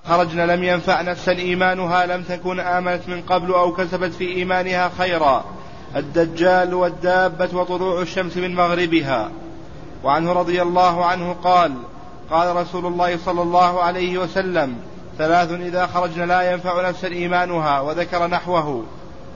خرجنا لم ينفع نفسا إيمانها لم تكن آمنت من قبل أو كسبت في إيمانها خيرا، الدجال والدابة وطلوع الشمس من مغربها. وعنه رضي الله عنه قال قال رسول الله صلى الله عليه وسلم: 3 إذا خرجنا لا ينفع نفسا إيمانها، وذكر نحوه.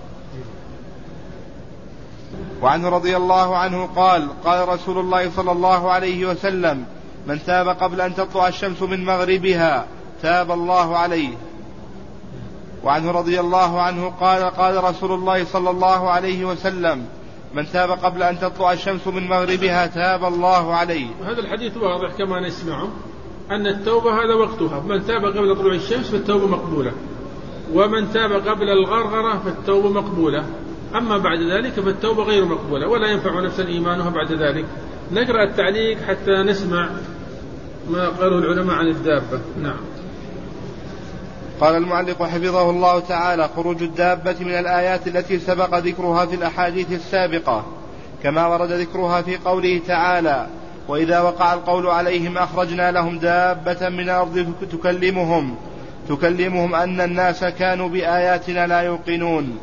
وعنه رضي الله عنه قال قال رسول الله صلى الله عليه وسلم: من تاب قبل أن تطلع الشمس من مغربها تاب الله عليه. وعنه رضي الله عنه قال قال رسول الله صلى الله عليه وسلم: من تاب قبل أن تطلع الشمس من مغربها تاب الله عليه. هذا الحديث واضح كما نسمعه أن التوبة هذا وقتها، من تاب قبل طلوع الشمس فالتوبة مقبولة، ومن تاب قبل الغرغرة فالتوبة مقبولة، أما بعد ذلك فالتوبة غير مقبولة ولا ينفع نفسا إيمانها بعد ذلك. نقرأ التعليق حتى نسمع ما قاله العلماء عن الدابة. نعم. قال المعلق حفظه الله تعالى: خروج الدابة من الآيات التي سبق ذكرها في الأحاديث السابقة، كما ورد ذكرها في قوله تعالى: وإذا وقع القول عليهم أخرجنا لهم دابة من الأرض تكلمهم أن الناس كانوا بآياتنا لا يوقنون.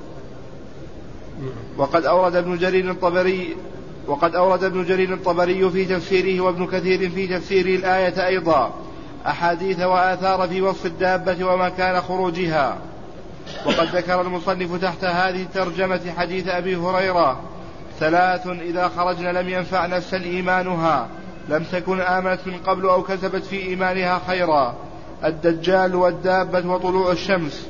وقد أورد ابن جرير الطبري في تفسيره وابن كثير في تفسيره الآية أيضا أحاديث وآثار في وصف الدابة ومكان خروجها. وقد ذكر المصنف تحت هذه الترجمة حديث أبي هريرة: 3 إذا خرجنا لم ينفع نفسا إيمانها لم تكن آمنت من قبل أو كسبت في إيمانها خيرا، الدجال والدابة وطلوع الشمس.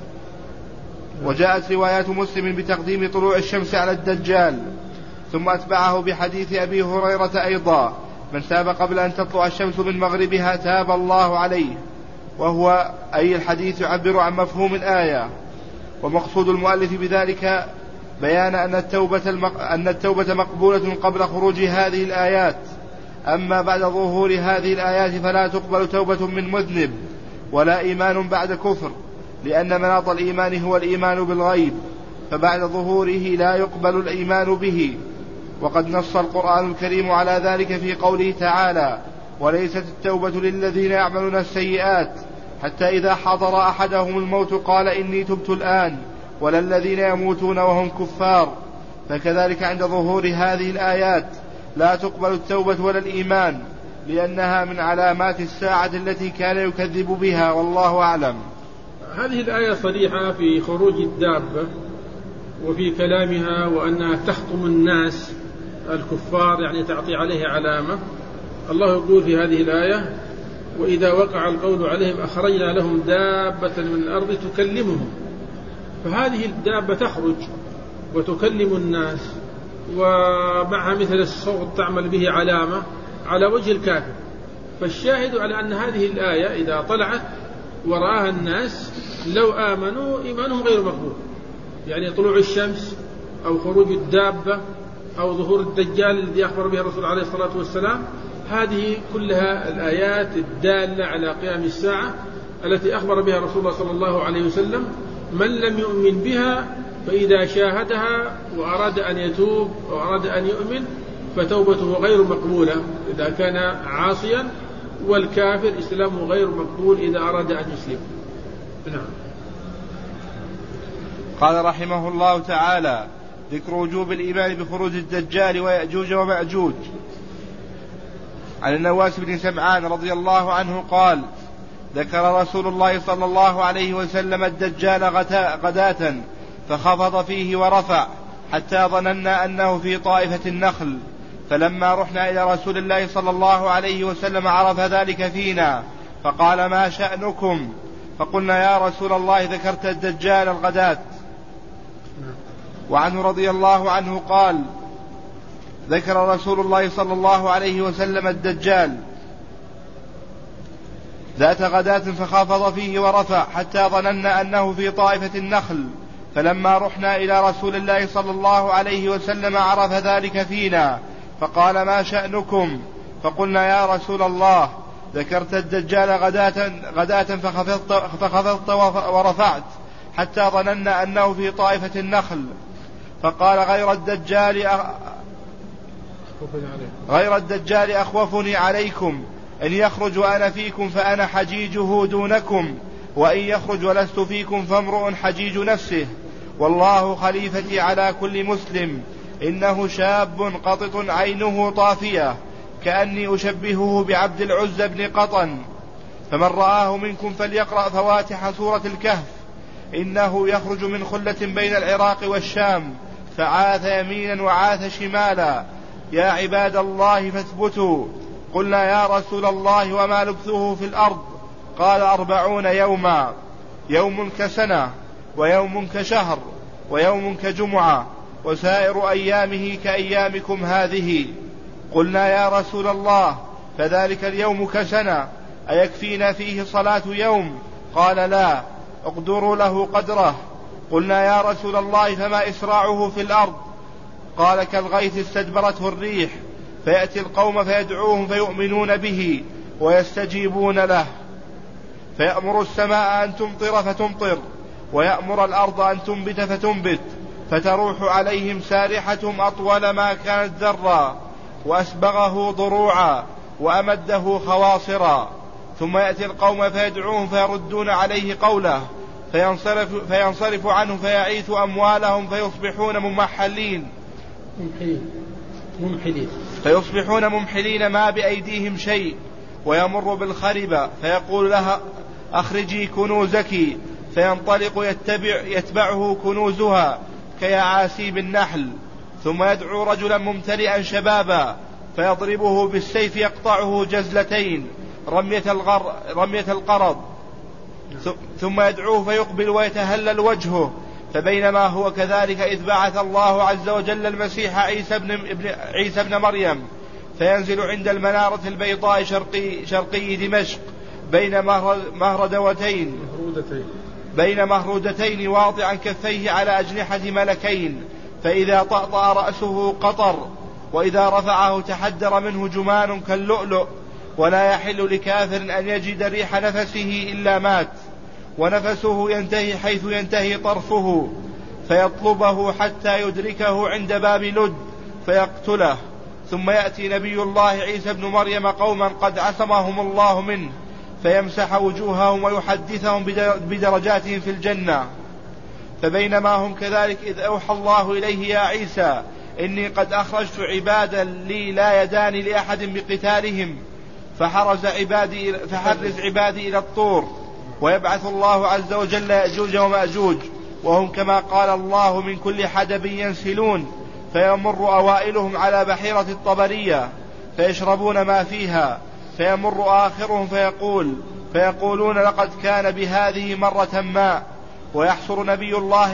وجاءت روايات مسلم بتقديم طلوع الشمس على الدجال، ثم أتبعه بحديث أبي هريرة أيضا: من تاب قبل أن تطلع الشمس من مغربها تاب الله عليه، وهو أي الحديث يعبر عن مفهوم الآية. ومقصود المؤلف بذلك بيان أن التوبة مقبولة قبل خروج هذه الآيات، أما بعد ظهور هذه الآيات فلا تقبل توبة من مذنب ولا إيمان بعد كفر، لأن مناط الإيمان هو الإيمان بالغيب، فبعد ظهوره لا يقبل الإيمان به. وقد نص القرآن الكريم على ذلك في قوله تعالى: وليست التوبة للذين يعملون السيئات حتى إذا حضر أحدهم الموت قال إني تبت الآن، ولا الذين يموتون وهم كفار. فكذلك عند ظهور هذه الآيات لا تقبل التوبة ولا الإيمان، لأنها من علامات الساعة التي كان يكذب بها، والله أعلم. هذه الآية صريحة في خروج الدابة وفي كلامها وأنها تحطم الناس الكفار، يعني تعطي عليه علامة. الله يقول في هذه الآية: وإذا وقع القول عليهم أخرجنا لهم دابة من الأرض تكلمهم. فهذه الدابة تخرج وتكلم الناس، ومعها مثل الصوت تعمل به علامة على وجه الكافر. فالشاهد على أن هذه الآية إذا طلعت ورآها الناس لو آمنوا إيمانهم غير مقبول، يعني طلوع الشمس أو خروج الدابة أو ظهور الدجال الذي أخبر به الرسول عليه الصلاة والسلام، هذه كلها الآيات الدالة على قيام الساعة التي أخبر بها رسول الله صلى الله عليه وسلم. من لم يؤمن بها فإذا شاهدها وأراد أن يتوب وأراد أن يؤمن فتوبته غير مقبولة إذا كان عاصيا، والكافر إسلامه غير مقبول إذا أراد أن يسلم. نعم. قال رحمه الله تعالى: ذكر وجوب الإيمان بخروج الدجال ويأجوج ومأجوج. عن النواس بن سمعان رضي الله عنه قال: ذكر رسول الله صلى الله عليه وسلم الدجال غداة فخفض فيه ورفع حتى ظننا أنه في طائفة النخل، فلما رحنا إلى رسول الله صلى الله عليه وسلم عرف ذلك فينا فقال: ما شأنكم؟ فقلنا: يا رسول الله ذكرت الدجال الغداة. وعنه رضي الله عنه قال: ذكر رسول الله صلى الله عليه وسلم الدجال ذات غداة فخافض فيه ورفع حتى ظننا أنه في طائفة النخل، فلما رحنا إلى رسول الله صلى الله عليه وسلم عرف ذلك فينا فقال: ما شأنكم؟ فقلنا: يا رسول الله ذكرت الدجال غداة فخفضت ورفعت حتى ظننا أنه في طائفة النخل. فقال: غير الدجال أخوفني عليكم، إن يخرج وأنا فيكم فأنا حجيجه دونكم، وإن يخرج ولست فيكم فامرؤ حجيج نفسه، والله خليفتي على كل مسلم، إنه شاب قطط عينه طافية، كأني أشبهه بعبد العزى بن قطن، فمن رآه منكم فليقرأ فواتح سورة الكهف، إنه يخرج من خلة بين العراق والشام، فعاث يمينا وعاث شمالا، يا عباد الله فاثبتوا. قلنا يا رسول الله وما لبثه في الأرض؟ قال 40 يوما، يوم كسنة، ويوم كشهر، ويوم كجمعة، وسائر أيامه كأيامكم هذه. قلنا يا رسول الله فذلك اليوم كسنة، أيكفينا فيه صلاة يوم؟ قال لا، اقدروا له قدره. قلنا يا رسول الله فما إسراعه في الأرض؟ قال كالغيث استدبرته الريح، فيأتي القوم فيدعوهم فيؤمنون به ويستجيبون له، فيأمر السماء أن تمطر فتمطر، ويأمر الأرض أن تنبت فتنبت، فتروح عليهم سارحتهم أطول ما كانت ذرا، وأسبغه ضروعا، وأمده خواصرا، ثم يأتي القوم فيدعوهم فيردون عليه قوله، فينصرف عنه فيعيث أموالهم فيصبحون ممحلين ما بأيديهم شيء، ويمر بالخربة فيقول لها أخرجي كنوزك، فينطلق يتبعه كنوزها كيعاسيب النحل، ثم يدعو رجلا ممتلئا شبابا فيضربه بالسيف يقطعه جزلتين رمية القرض، ثم يدعوه فيقبل ويتهلل وجهه، فبينما هو كذلك إذ بعث الله عز وجل المسيح عيسى ابن مريم، فينزل عند المنارة البيضاء شرقي دمشق بين مهرودتين واضعا كفيه على أجنحة ملكين، فإذا طأطأ رأسه قطر، وإذا رفعه تحدر منه جمان كاللؤلؤ، ولا يحل لكافر أن يجد ريح نفسه إلا مات، ونفسه ينتهي حيث ينتهي طرفه، فيطلبه حتى يدركه عند باب لد فيقتله. ثم يأتي نبي الله عيسى ابن مريم قوما قد عصمهم الله منه، فيمسح وجوههم ويحدثهم بدرجاتهم في الجنة. فبينما هم كذلك إذ أوحى الله إليه يا عيسى إني قد أخرجت عبادا لي لا يدان لأحد بقتالهم، فحرز عبادي إلى الطور، ويبعث الله عز وجل يأجوج ومأجوج، وهم كما قال الله من كل حدب ينسلون، فيمر أوائلهم على بحيرة الطبرية فيشربون ما فيها، فيمر آخرهم فيقولون لقد كان بهذه مرة ما، ويحصر نبي الله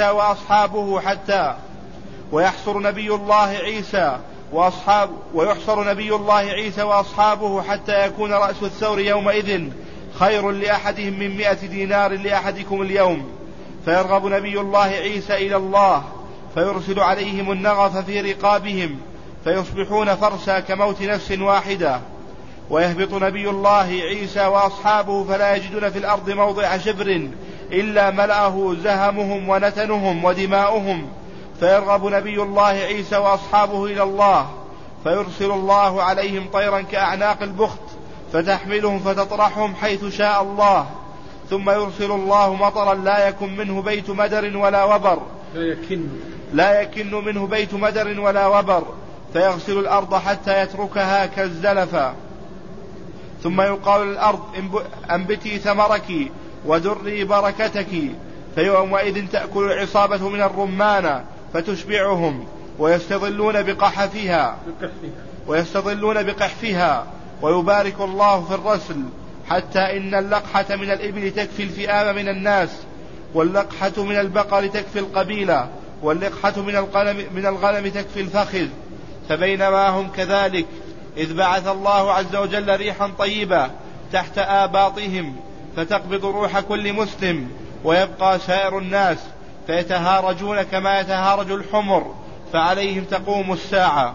عيسى وأصحابه حتى يكون رأس الثور يومئذ خير لأحدهم من 100 دينار لأحدكم اليوم، فيرغب نبي الله عيسى إلى الله، فيرسل عليهم النغف في رقابهم، فيصبحون فرسا كموت نفس واحدة، ويهبط نبي الله عيسى وأصحابه فلا يجدون في الأرض موضع شبر إلا ملأه زهمهم ونتنهم ودماؤهم، فيرغب نبي الله عيسى وأصحابه إلى الله، فيرسل الله عليهم طيرا كأعناق البخت فتحملهم فتطرحهم حيث شاء الله، ثم يرسل الله مطرا لا يكن منه بيت مدر ولا وبر، فيغسل الأرض حتى يتركها كالزلفة، ثم يقال للأرض أنبتي ثمرك ودري بركتك، فيومئذ تأكل العصابة من الرمان فتشبعهم، ويستظلون بقحفها، ويبارك الله في الرسل، حتى إن اللقحة من الإبل تكفي الفئام من الناس، واللقحة من البقر تكفي القبيلة، واللقحة من الغنم تكفي الفخذ. فبينما هم كذلك إذ بعث الله عز وجل ريحا طيبة تحت آباطهم فتقبض روح كل مسلم، ويبقى سائر الناس فيتهارجون كما يتهارج الحمر، فعليهم تقوم الساعة.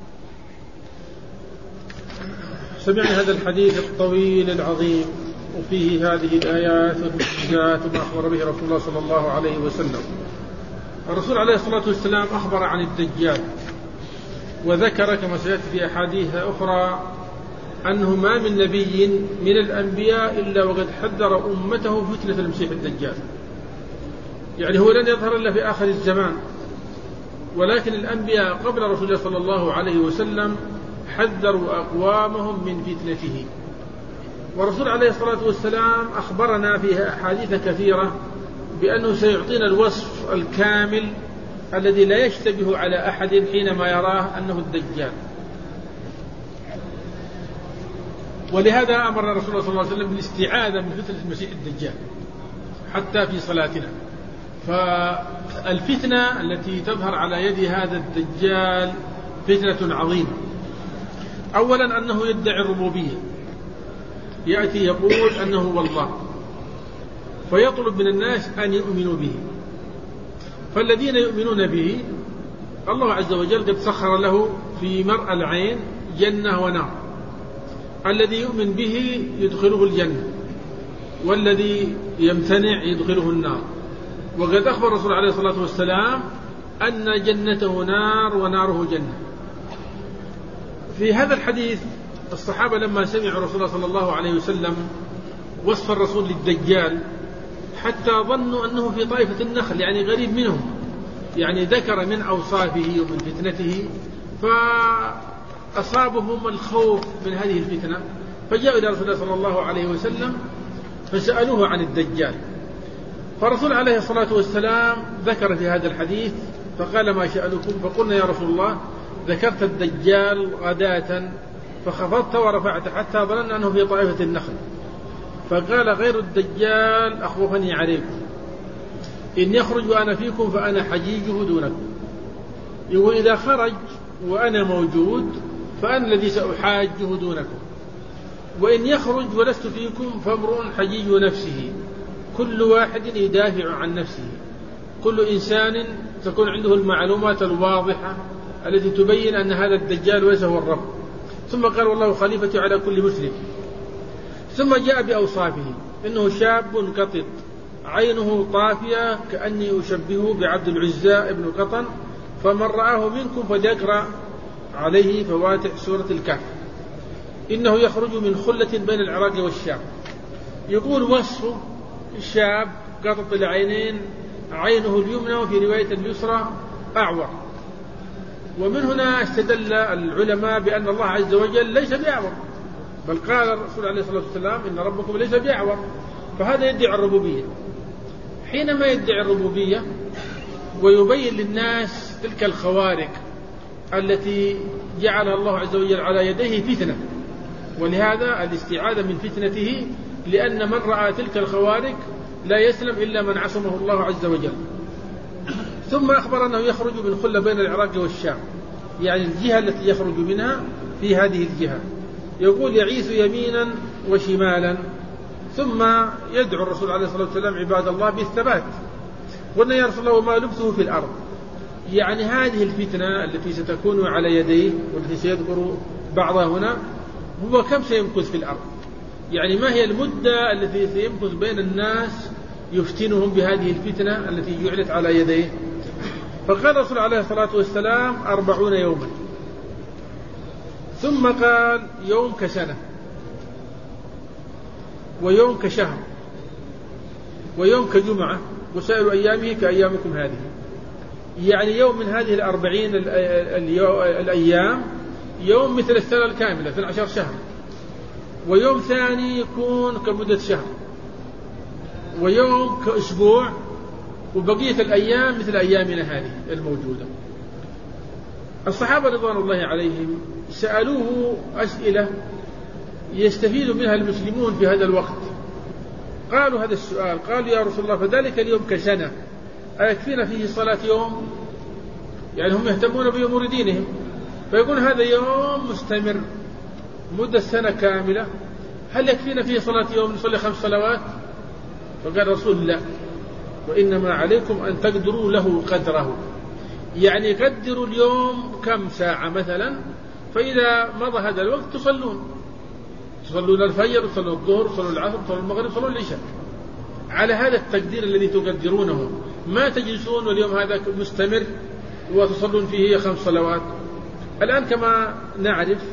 سمعنا هذا الحديث الطويل العظيم وفيه هذه الآيات والمعجزات وما أخبر به رسول الله صلى الله عليه وسلم. الرسول عليه الصلاة والسلام أخبر عن الدجال، وذكر كما سيأتي في أحاديث أخرى أنه ما من نبي من الأنبياء إلا وقد حذر أمته فتنة المسيح الدجال. يعني هو لن يظهر إلا في آخر الزمان، ولكن الأنبياء قبل رسول الله صلى الله عليه وسلم حذروا أقوامهم من فتنته. ورسول عليه الصلاة والسلام أخبرنا في أحاديث كثيرة بأنه سيعطينا الوصف الكامل الذي لا يشتبه على أحد حينما يراه أنه الدجال. ولهذا أمرنا رسول الله صلى الله عليه وسلم بالاستعاذة من فتنة المسيح الدجال حتى في صلاتنا. فالفتنة التي تظهر على يد هذا الدجال فتنة عظيمة. أولا أنه يدعي الربوبية، يأتي يقول أنه هو الله، فيطلب من الناس أن يؤمنوا به. فالذين يؤمنون به الله عز وجل قد سخر له في مرأى العين جنة ونار، الذي يؤمن به يدخله الجنة، والذي يمتنع يدخله النار. وقد أخبر الرسول عليه الصلاة والسلام أن جنته نار وناره جنة. في هذا الحديث الصحابة لما سمعوا رسول الله صلى الله عليه وسلم وصف الرسول للدجال حتى ظنوا أنه في طائفة النخل، يعني غريب منهم، يعني ذكر من أوصافه ومن فتنته، فأصابهم الخوف من هذه الفتنة، فجاءوا إلى رسول الله صلى الله عليه وسلم فسألوه عن الدجال. فالرسول عليه الصلاة والسلام ذكر في هذا الحديث فقال: ما شأنكم؟ فقلنا: يا رسول الله ذكرت الدجال غداة فخفضت ورفعت حتى ظننا أنه في طائفة النخل. فقال: غير الدجال أخوفني عليكم، إن يخرج وأنا فيكم فأنا حجيجه دونكم. يقول: إذا خرج وأنا موجود فأنا الذي سأحاجه دونكم، وإن يخرج ولست فيكم فامرؤ حجيج نفسه، كل واحد يدافع عن نفسه، كل إنسان تكون عنده المعلومات الواضحة التي تبين أن هذا الدجال ليس هو الرب. ثم قال: والله خليفتي على كل مسلم. ثم جاء بأوصافه: إنه شاب قطط، عينه طافية كأني أشبهه بعبد العزى ابن قطن، فمن رآه منكم فليقرأ عليه فواتح سورة الكهف، إنه يخرج من خلة بين العراق والشام. يقول وصفه: شاب قطط العينين، عينه اليمنى وفي رواية اليسرى أعور. ومن هنا استدل العلماء بأن الله عز وجل ليس بأعور، بل قال الرسول عليه الصلاة والسلام: إن ربكم ليس بأعور. فهذا يدعي الربوبية. حينما يدعي الربوبية ويبين للناس تلك الخوارق التي جعلها الله عز وجل على يديه فتنة، ولهذا الاستعاذة من فتنته، لأن من رأى تلك الخوارق لا يسلم إلا من عصمه الله عز وجل. ثم أخبر أنه يخرج من خلة بين العراق والشام، يعني الجهة التي يخرج منها في هذه الجهة. يقول: يعيث يمينا وشمالا. ثم يدعو الرسول عليه الصلاة والسلام عباد الله بالثبات. قلنا: يا رسول الله وما لبثه في الأرض؟ يعني هذه الفتنة التي ستكون على يديه والتي سيذكر بعضها هنا، هو كم سيمكث في الأرض؟ يعني ما هي المدة التي سيمكث بين الناس يفتنهم بهذه الفتنة التي جعلت على يديه؟ فقال الرسول عليه الصلاة والسلام: 40 يوما. ثم قال: يوم كسنة، ويوم كشهر، ويوم كجمعة، وسائر أيامه كأيامكم هذه. يعني يوم من هذه 40 الأيام يوم مثل السنة الكاملة 12 شهر، ويوم ثاني يكون كمدة شهر، ويوم كأسبوع، وبقية الأيام مثل أيامنا هذه الموجودة. الصحابة رضوان الله عليهم سألوه أسئلة يستفيد منها المسلمون في هذا الوقت. قالوا هذا السؤال، قالوا: يا رسول الله فذلك اليوم كسنة، أيكفينا فيه صلاة يوم؟ يعني هم يهتمون بأمور دينهم، فيقول هذا يوم مستمر مدة سنة كاملة، هل يكفينا فيه صلاة يوم نصلي 5 صلوات؟ فقال الرسول: لا، وإنما عليكم أن تقدروا له قدره. يعني قدروا اليوم كم ساعة مثلا، فإذا مضى هذا الوقت تصلون الفجر، تصلون الظهر، تصلون العصر، تصلون المغرب، تصلون العشاء، على هذا التقدير الذي تقدرونه. ما تجلسون واليوم هذا مستمر وتصلون فيه 5 صلوات. الآن كما نعرف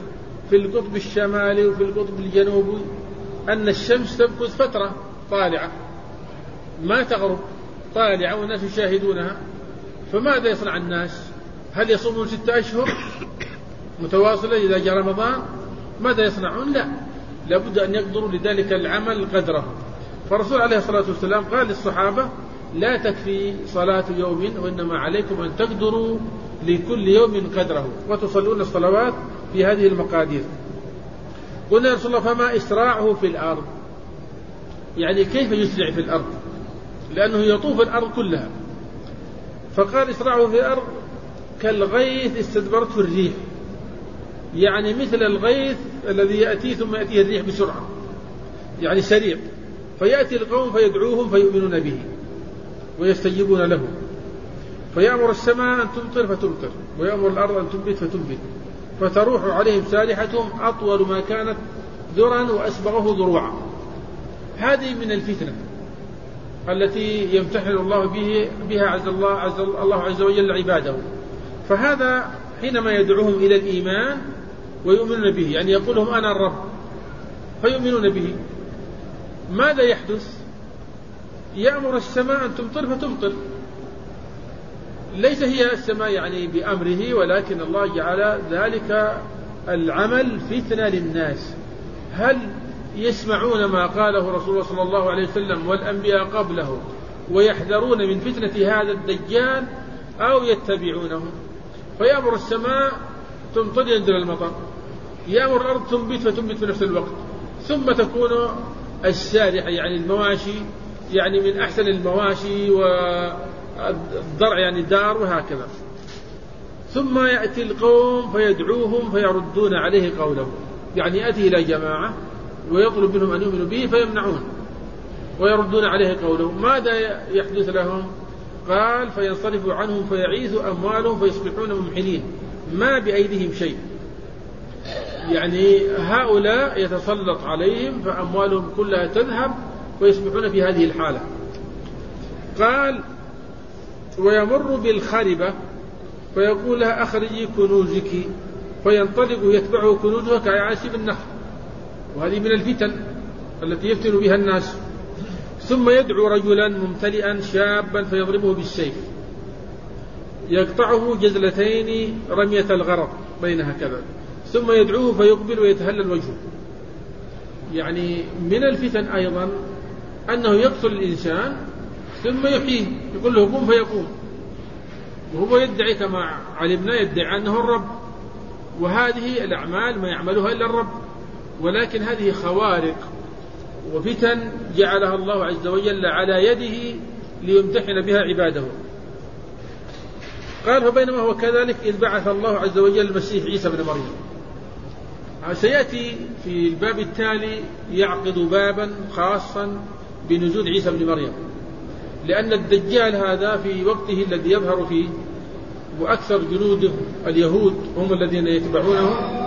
في القطب الشمالي وفي القطب الجنوبي أن الشمس تمكث فترة طالعة ما تغرب، طالعة والناس يشاهدونها. فماذا يصنع الناس؟ هل يصومون 6 أشهر متواصلة إذا جاء رمضان؟ ماذا يصنعون؟ لا، لابد أن يقدروا لذلك العمل قدره. فالرسول عليه الصلاة والسلام قال للصحابة: لا تكفي صلاة يوم، وإنما عليكم أن تقدروا لكل يوم قدره وتصلون الصلوات في هذه المقادير. قلنا يا رسول الله: فما إسراعه في الأرض؟ يعني كيف يسرع في الأرض؟ لأنه يطوف الأرض كلها. فقال: إسراعه في الأرض كالغيث استدبرته الريح، يعني مثل الغيث الذي يأتي ثم يأتيه الريح بسرعة، يعني سريع. فيأتي القوم فيدعوهم فيؤمنون به ويستجيبون له، فيأمر السماء أن تمطر فتمطر، ويأمر الأرض أن تنبت فتنبت، فتروح عليهم سالحتهم أطول ما كانت ذرا وأسبغه ضروعا. هذه من الفتنة التي يمتحن الله بها الله عز وجل عباده. فهذا حينما يدعوهم إلى الإيمان ويؤمنون به، يعني يقول لهم: أنا الرب، فيؤمنون به، ماذا يحدث؟ يأمر السماء أن تمطر فتمطر. ليس هي السماء يعني بأمره، ولكن الله جعل ذلك العمل فتنة للناس. هل يسمعون ما قاله رسول الله صلى الله عليه وسلم والأنبياء قبله ويحذرون من فتنة هذا الدجال، أو يتبعونه؟ فيأمر السماء تمطر ينزل المطر، يأمر الأرض تنبت فتنبت في نفس الوقت، ثم تكون السارحة يعني المواشي، يعني من أحسن المواشي، والضرع يعني دار، وهكذا. ثم يأتي القوم فيدعوهم فيردون عليه قوله، يعني يأتي إلى جماعة ويطلب منهم أن يؤمنوا به فيمنعون ويردون عليه قوله. ماذا يحدث لهم؟ قال: فينصرف عنهم فيعيث أموالهم فيصبحون ممحلين ما بأيديهم شيء، يعني هؤلاء يتسلط عليهم فأموالهم كلها تذهب ويصبحون في هذه الحالة. قال: ويمر بالخربة فيقول لها: أخرجي كنوزك، فينطلق يتبعه كنوزها كعاشب النخل. وهذه من الفتن التي يفتن بها الناس. ثم يدعو رجلا ممتلئا شابا فيضربه بالسيف، يقطعه جزلتين رمية الغرض بينها كذا، ثم يدعوه فيقبل ويتهلل وجهه. يعني من الفتن أيضا أنه يقتل الإنسان ثم يحييه، يقول له قم فيقوم، وهو يدعي كما علمنا يدعي أنه الرب، وهذه الأعمال ما يعملها إلا الرب. ولكن هذه خوارق وفتن جعلها الله عز وجل على يده ليمتحن بها عباده. قال: فبينما هو كذلك إذ بعث الله عز وجل المسيح عيسى بن مريم. سيأتي في الباب التالي يعقد بابا خاصا بنزول عيسى بن مريم، لأن الدجال هذا في وقته الذي يظهر فيه وأكثر جنوده اليهود هم الذين يتبعونه،